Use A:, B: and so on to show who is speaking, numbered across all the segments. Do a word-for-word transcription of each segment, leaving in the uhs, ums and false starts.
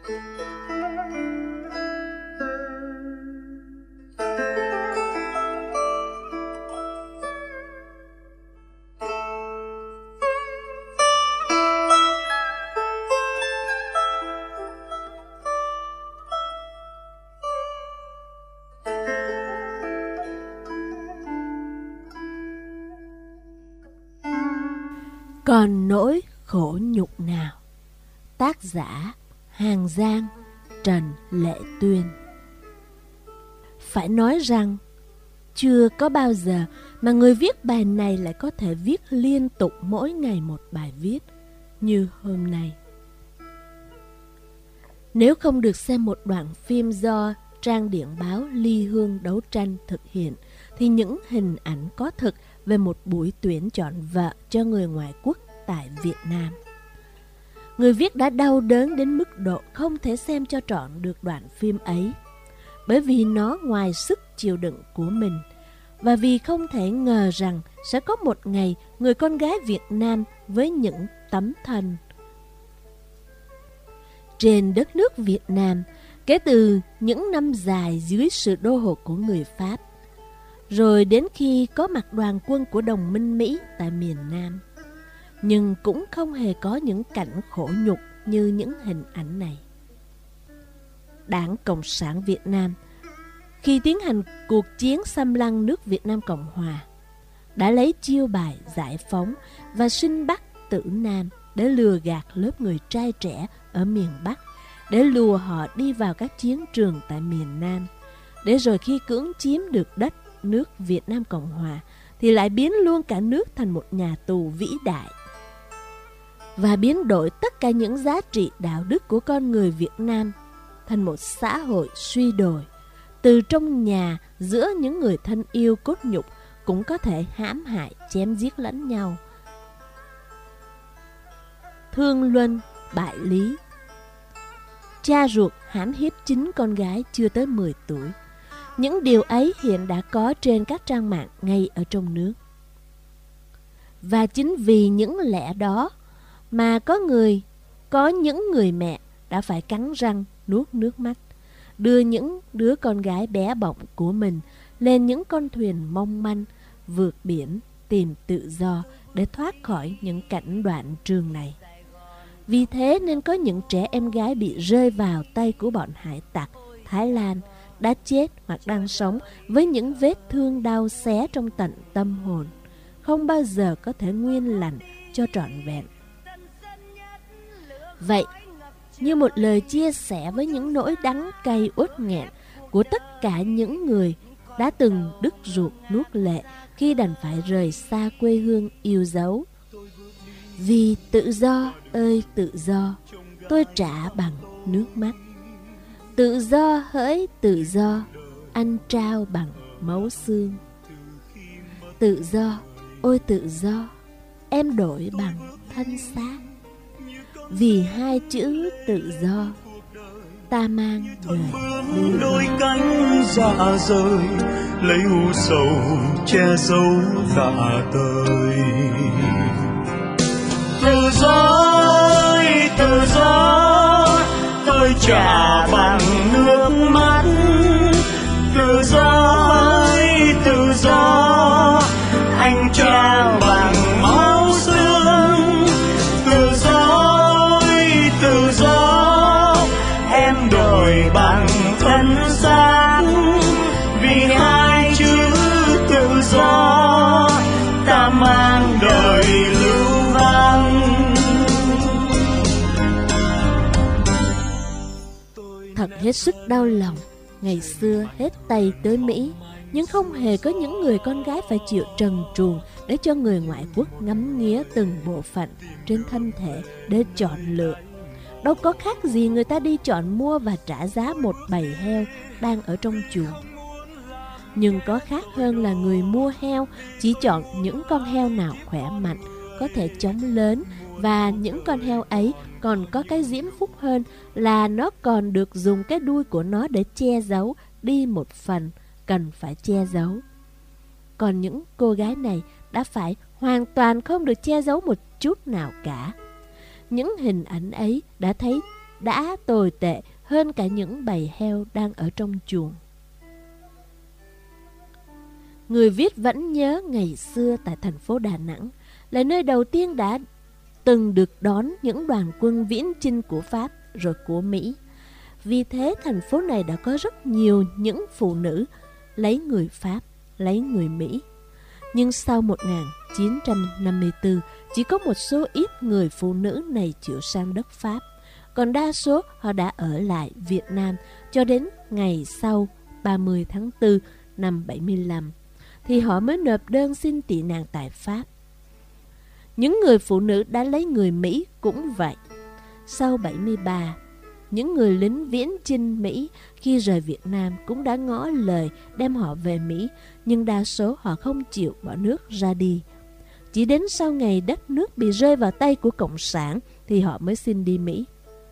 A: Còn nỗi khổ nhục nào? Tác giả Hàng Giang, Trần Lệ Tuyên. Phải nói rằng chưa có bao giờ mà người viết bài này lại có thể viết liên tục mỗi ngày một bài viết như hôm nay. Nếu không được xem một đoạn phim do trang điện báo Ly Hương đấu tranh thực hiện, thì những hình ảnh có thực về một buổi tuyển chọn vợ cho người ngoại quốc tại Việt Nam. Người viết đã đau đớn đến mức độ không thể xem cho trọn được đoạn phim ấy, bởi vì nó ngoài sức chịu đựng của mình, và vì không thể ngờ rằng sẽ có một ngày người con gái Việt Nam với những tấm thân trên đất nước Việt Nam kể từ những năm dài dưới sự đô hộ của người Pháp, rồi đến khi có mặt đoàn quân của đồng minh Mỹ tại miền Nam, nhưng cũng không hề có những cảnh khổ nhục như những hình ảnh này. Đảng Cộng sản Việt Nam, khi tiến hành cuộc chiến xâm lăng nước Việt Nam Cộng Hòa, đã lấy chiêu bài giải phóng và sinh Bắc tử Nam để lừa gạt lớp người trai trẻ ở miền Bắc, để lùa họ đi vào các chiến trường tại miền Nam, để rồi khi cưỡng chiếm được đất nước Việt Nam Cộng Hòa thì lại biến luôn cả nước thành một nhà tù vĩ đại, và biến đổi tất cả những giá trị đạo đức của con người Việt Nam thành một xã hội suy đồi. Từ trong nhà, giữa những người thân yêu cốt nhục cũng có thể hãm hại, chém giết lẫn nhau, thương luân bại lý. Cha ruột hãm hiếp chính con gái chưa tới mười tuổi. Những điều ấy hiện đã có trên các trang mạng ngay ở trong nước. Và chính vì những lẽ đó mà có người, có những người mẹ đã phải cắn răng nuốt nước mắt, đưa những đứa con gái bé bỏng của mình lên những con thuyền mong manh vượt biển tìm tự do để thoát khỏi những cảnh đoạn trường này. Vì thế nên có những trẻ em gái bị rơi vào tay của bọn hải tặc Thái Lan đã chết hoặc đang sống với những vết thương đau xé trong tận tâm hồn, không bao giờ có thể nguyên lành cho trọn vẹn. Vậy, như một lời chia sẻ với những nỗi đắng cay uất nghẹn của tất cả những người đã từng đứt ruột nuốt lệ khi đành phải rời xa quê hương yêu dấu. Vì tự do ơi tự do, tôi trả bằng nước mắt. Tự do hỡi tự do, anh trao bằng máu xương. Tự do, ôi tự do, em đổi bằng thân xác. Vì hai chữ tự do, ta mang đời lưu
B: đôi cánh dạ rời, lấy u sầu che giấu dạ tơi. Tự do ơi tự do, tôi trả bằng nước mắt. Tự do ơi tự do, anh trao bằng máu xương. Tự do ơi tự do, em đổi bằng thân xác. Vì hai chữ tự do, ta mang đời lưu vong.
A: Thật hết sức đau lòng. Ngày xưa hết Tây tới Mỹ, nhưng không hề có những người con gái phải chịu trần truồng để cho người ngoại quốc ngắm nghía từng bộ phận trên thân thể để chọn lựa. Đâu có khác gì người ta đi chọn mua và trả giá một bầy heo đang ở trong chuồng. Nhưng có khác hơn là người mua heo chỉ chọn những con heo nào khỏe mạnh, có thể chống lớn, và những con heo ấy còn có cái diễm phúc hơn là nó còn được dùng cái đuôi của nó để che giấu đi một phần cần phải che giấu. Còn những cô gái này đã phải hoàn toàn không được che giấu một chút nào cả. Những hình ảnh ấy đã thấy đã tồi tệ hơn cả những bầy heo đang ở trong chuồng. Người viết vẫn nhớ ngày xưa tại thành phố Đà Nẵng là nơi đầu tiên đã từng được đón những đoàn quân viễn chinh của Pháp rồi của Mỹ. Vì thế thành phố này đã có rất nhiều những phụ nữ lấy người Pháp, lấy người Mỹ. Nhưng sau một nghìn chín trăm năm mươi tư, chỉ có một số ít người phụ nữ này chịu sang đất Pháp. Còn đa số họ đã ở lại Việt Nam cho đến ngày sau ba mươi tháng tư năm bảy mươi lăm, thì họ mới nộp đơn xin tị nạn tại Pháp. Những người phụ nữ đã lấy người Mỹ cũng vậy. Sau bảy mươi ba, những người lính viễn chinh Mỹ khi rời Việt Nam cũng đã ngỏ lời đem họ về Mỹ, nhưng đa số họ không chịu bỏ nước ra đi. Chỉ đến sau ngày đất nước bị rơi vào tay của Cộng sản thì họ mới xin đi Mỹ.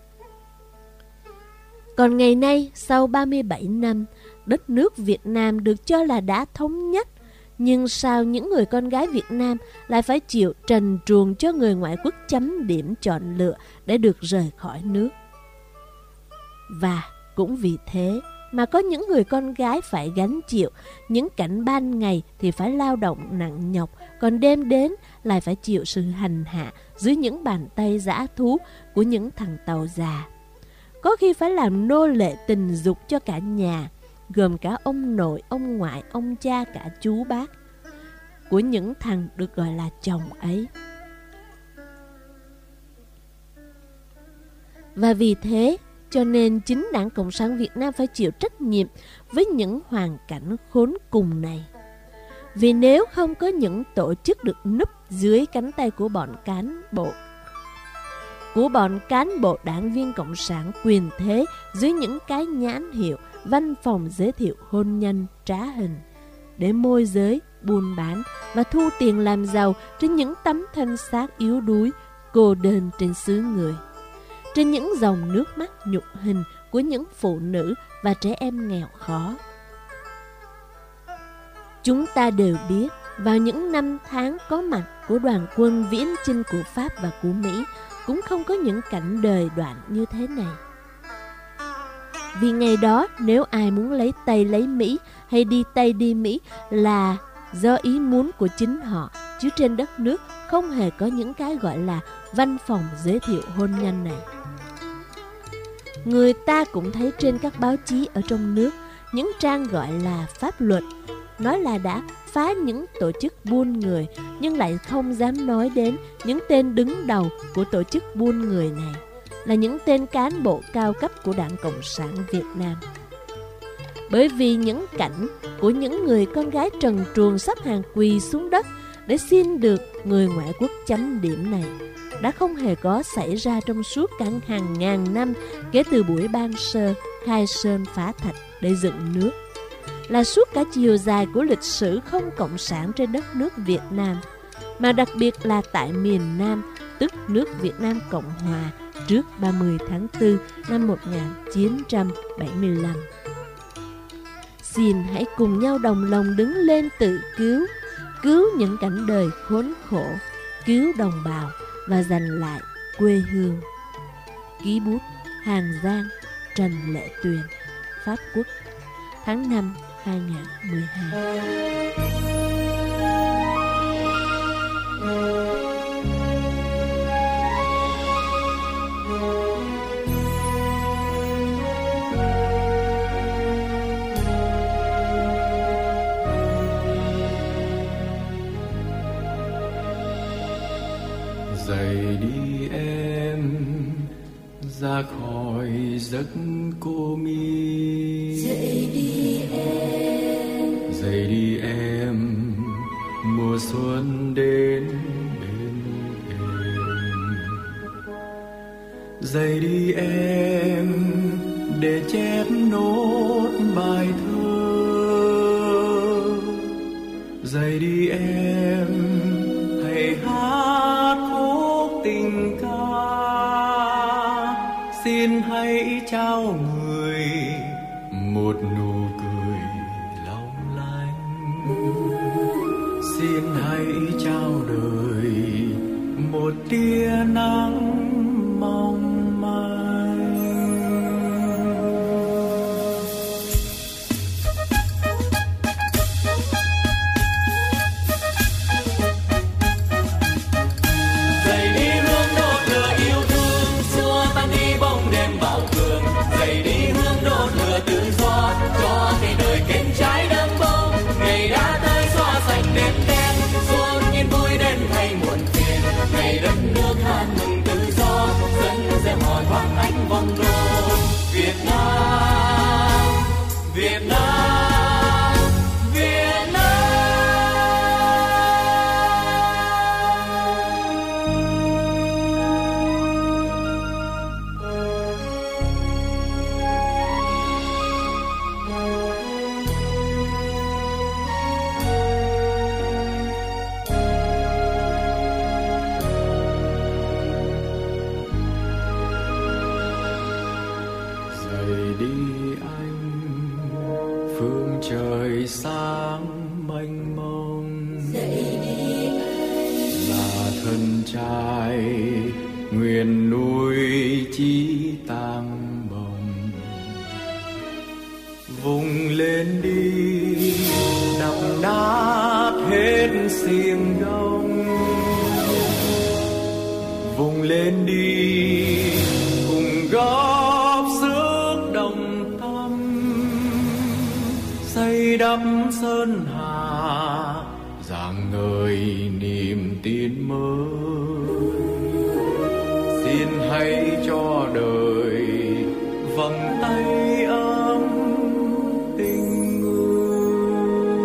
A: Còn ngày nay, sau ba mươi bảy năm, đất nước Việt Nam được cho là đã thống nhất, nhưng sao những người con gái Việt Nam lại phải chịu trần truồng cho người ngoại quốc chấm điểm chọn lựa để được rời khỏi nước? Và cũng vì thế mà có những người con gái phải gánh chịu những cảnh ban ngày thì phải lao động nặng nhọc, còn đêm đến lại phải chịu sự hành hạ dưới những bàn tay dã thú của những thằng tàu già. Có khi phải làm nô lệ tình dục cho cả nhà, gồm cả ông nội, ông ngoại, ông cha, cả chú bác của những thằng được gọi là chồng ấy. Và vì thế cho nên chính Đảng Cộng sản Việt Nam phải chịu trách nhiệm với những hoàn cảnh khốn cùng này. Vì nếu không có những tổ chức được núp dưới cánh tay của bọn cán bộ, của bọn cán bộ đảng viên Cộng sản quyền thế dưới những cái nhãn hiệu văn phòng giới thiệu hôn nhân trá hình để môi giới, buôn bán và thu tiền làm giàu trên những tấm thân xác yếu đuối, cô đơn trên xứ người, trên những dòng nước mắt nhục hình của những phụ nữ và trẻ em nghèo khó. Chúng ta đều biết, vào những năm tháng có mặt của đoàn quân viễn chinh của Pháp và của Mỹ, cũng không có những cảnh đời đoạn như thế này. Vì ngày đó, nếu ai muốn lấy Tây lấy Mỹ hay đi Tây đi Mỹ là do ý muốn của chính họ, chứ trên đất nước không hề có những cái gọi là văn phòng giới thiệu hôn nhân này. Người ta cũng thấy trên các báo chí ở trong nước những trang gọi là pháp luật, nói là đã phá những tổ chức buôn người, nhưng lại không dám nói đến những tên đứng đầu của tổ chức buôn người này là những tên cán bộ cao cấp của Đảng Cộng sản Việt Nam. Bởi vì những cảnh của những người con gái trần truồng sắp hàng quỳ xuống đất để xin được người ngoại quốc chấm điểm này đã không hề có xảy ra trong suốt cả hàng ngàn năm kể từ buổi ban sơ khai sơn phá thạch để dựng nước, là suốt cả chiều dài của lịch sử không cộng sản trên đất nước Việt Nam, mà đặc biệt là tại miền Nam, tức nước Việt Nam Cộng Hòa trước ba mươi tháng tư năm một nghìn chín trăm bảy mươi lăm. Xin hãy cùng nhau đồng lòng đứng lên tự cứu, cứu những cảnh đời khốn khổ, cứu đồng bào và giành lại quê hương. Ký bút Hàng Giang, Trần Lệ Tuyền, Pháp Quốc, tháng năm hai nghìn mười hai.
B: Dậy đi em ra khỏi giấc cô mi,
C: dậy đi em,
B: dậy đi em, mùa xuân đến bên em. Dậy đi em để chép nốt bài thơ, dậy đi em hãy hát khúc tình ca, xin hãy trao người một nụ cười long lanh, xin hãy trao đời một tia nắng mong manh. trời sáng mênh mông. Là thân trai nguyện nuôi chí tang bồng. Vùng lên đi đập nát hết xiềng đông. Vùng lên đi cùng góp sức đồng tâm, xây đắp sơn hà rạng ngời niềm tin mới. Xin hãy cho đời vòng tay ấm tình người.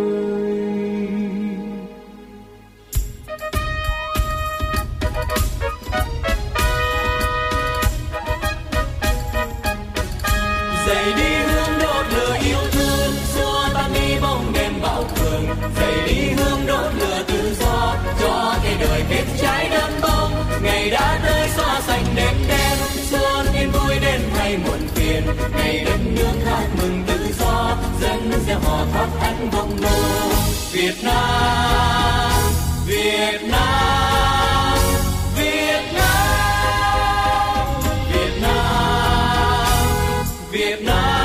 B: Dậy đi hương đốt lửa yêu thương, xua tan đi bóng đêm bão cường. Dậy đi hương đốt lửa tự do, cho cây đời kết trái đơm bông. Ngày đã tới xóa sạch đêm đen, xuân yên vui đến thay muộn phiền. Ngày đất nước hát mừng tự do, dân gieo hò thoát ánh vòng nô. Việt Nam, Việt Nam, Việt Nam, Việt Nam, Việt Nam.